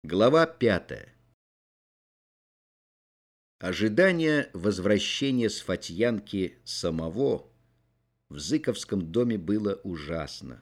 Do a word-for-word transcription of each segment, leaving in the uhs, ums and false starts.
Глава пятая. Ожидание возвращения с Фатьянки самого в Зыковском доме было ужасно.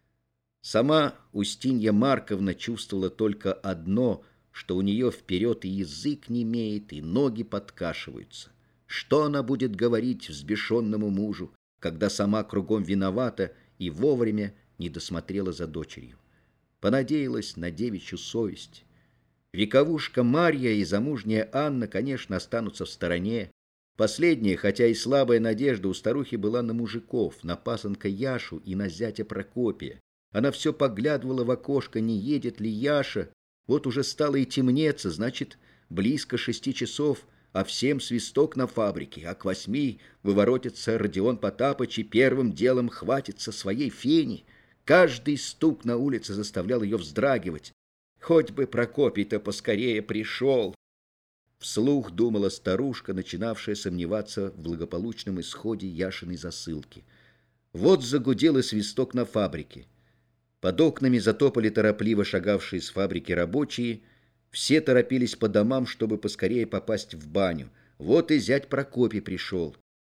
Сама Устинья Марковна чувствовала только одно, что у нее вперед и язык немеет, и ноги подкашиваются. Что она будет говорить взбешенному мужу, когда сама кругом виновата и вовремя не досмотрела за дочерью? Понадеялась на девичью совесть. Вековушка Марья и замужняя Анна, конечно, останутся в стороне. Последняя, хотя и слабая надежда у старухи была на мужиков, на пасынка Яшу и на зятя Прокопия. Она все поглядывала в окошко, не едет ли Яша. Вот уже стало и темнеться, значит, близко шести часов, а всем свисток на фабрике, а к восьми выворотится Родион Потапыч и первым делом хватится своей фени. Каждый стук на улице заставлял ее вздрагивать. Хоть бы Прокопий-то поскорее пришел. Вслух думала старушка, начинавшая сомневаться в благополучном исходе Яшиной засылки. Вот загудел и свисток на фабрике. Под окнами затопали торопливо шагавшие с фабрики рабочие. Все торопились по домам, чтобы поскорее попасть в баню. Вот и зять Прокопий пришел.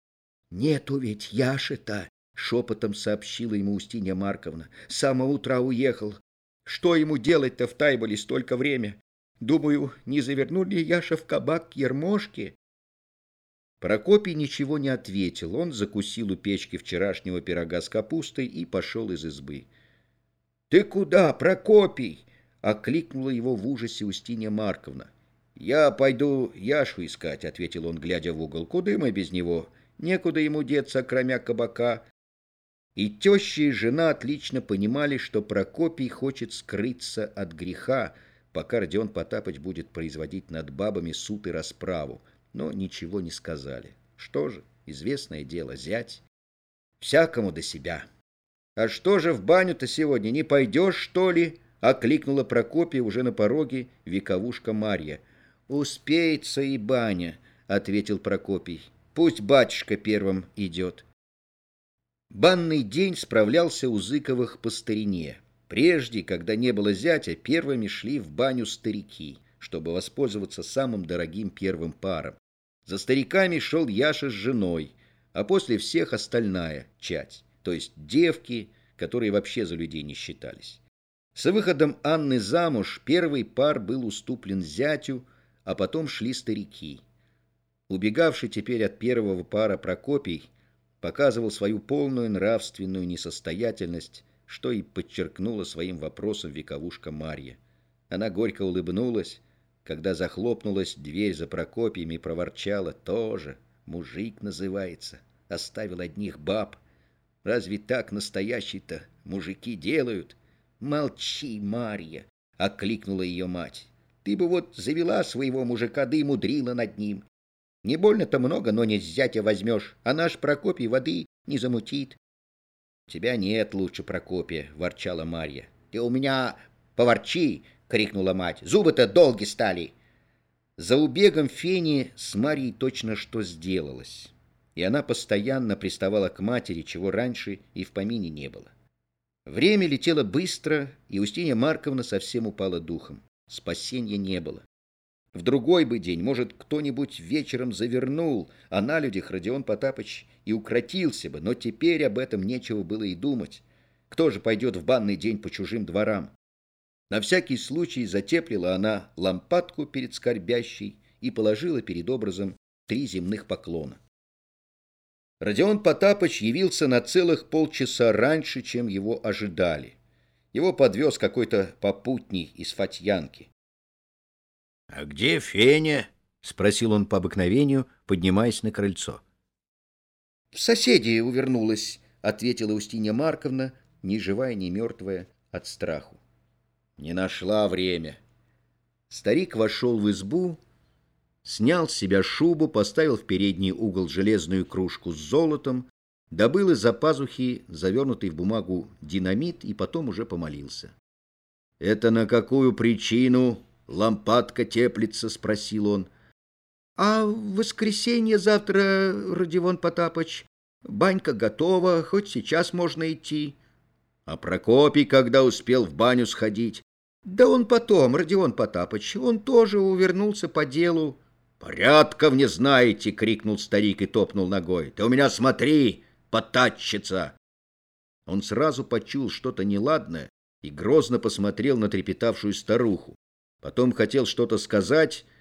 «Нету ведь Яши-то!» — шепотом сообщила ему Устинья Марковна. «С самого утра уехал. Что ему делать-то в Тайболе столько время? Думаю, не завернул ли Яша в кабак к Ермошке?» Прокопий ничего не ответил. Он закусил у печки вчерашнего пирога с капустой и пошел из избы. «Ты куда, Прокопий?» — окликнула его в ужасе Устинья Марковна. «Я пойду Яшу искать», — ответил он, глядя в угол. «Куда мы без него? Некуда ему деться, кроме кабака». И теща и жена отлично понимали, что Прокопий хочет скрыться от греха, пока Родион Потапыч будет производить над бабами суд и расправу, но ничего не сказали. Что же, известное дело, зять. Всякому до себя. «А что же, в баню-то сегодня не пойдешь, что ли?» — окликнула Прокопия уже на пороге вековушка Марья. «Успеется и баня», — ответил Прокопий. «Пусть батюшка первым идет». Банный день справлялся у Зыковых по старине. Прежде, когда не было зятя, первыми шли в баню старики, чтобы воспользоваться самым дорогим первым паром. За стариками шел Яша с женой, а после всех остальная чать, то есть девки, которые вообще за людей не считались. С выходом Анны замуж первый пар был уступлен зятю, а потом шли старики. Убегавший теперь от первого пара Прокопий показывал свою полную нравственную несостоятельность, что и подчеркнула своим вопросом вековушка Марья. Она горько улыбнулась, когда захлопнулась дверь за Прокопием, и проворчала: «Тоже мужик называется, оставил одних баб. Разве так настоящие-то мужики делают?» «Молчи, Марья!» — окликнула ее мать. «Ты бы вот завела своего мужика, да и мудрила над ним. Не больно-то много, но не с зятя возьмешь, а наш Прокопий воды не замутит». «Тебя нет лучше Прокопия», — ворчала Марья. «Ты у меня поворчи!» — крикнула мать. «Зубы-то долги стали!» За убегом Фени с Марьей точно что сделалось, и она постоянно приставала к матери, чего раньше и в помине не было. Время летело быстро, и Устинья Марковна совсем упала духом. Спасения не было. В другой бы день, может, кто-нибудь вечером завернул, а на людях Родион Потапыч и укротился бы, но теперь об этом нечего было и думать. Кто же пойдет в банный день по чужим дворам? На всякий случай затеплила она лампадку перед скорбящей и положила перед образом три земных поклона. Родион Потапыч явился на целых полчаса раньше, чем его ожидали. Его подвез какой-то попутный из Фатьянки. — А где Феня? — спросил он по обыкновению, поднимаясь на крыльцо. — В соседи увернулась, — ответила Устинья Марковна, ни живая, ни мертвая от страху. Не нашла время. Старик вошел в избу, снял с себя шубу, поставил в передний угол железную кружку с золотом, добыл из-за пазухи завернутый в бумагу динамит и потом уже помолился. — Это на какую причину лампадка теплится? — спросил он. — А в воскресенье завтра, Родион Потапыч, банька готова, хоть сейчас можно идти. — А Прокопий когда успел в баню сходить? Да он потом, Родион Потапыч, он тоже увернулся по делу. «Порядков не знаете!» — крикнул старик и топнул ногой. «Ты у меня смотри, потатчица!» Он сразу почуял что-то неладное и грозно посмотрел на трепетавшую старуху. Потом хотел что-то сказать,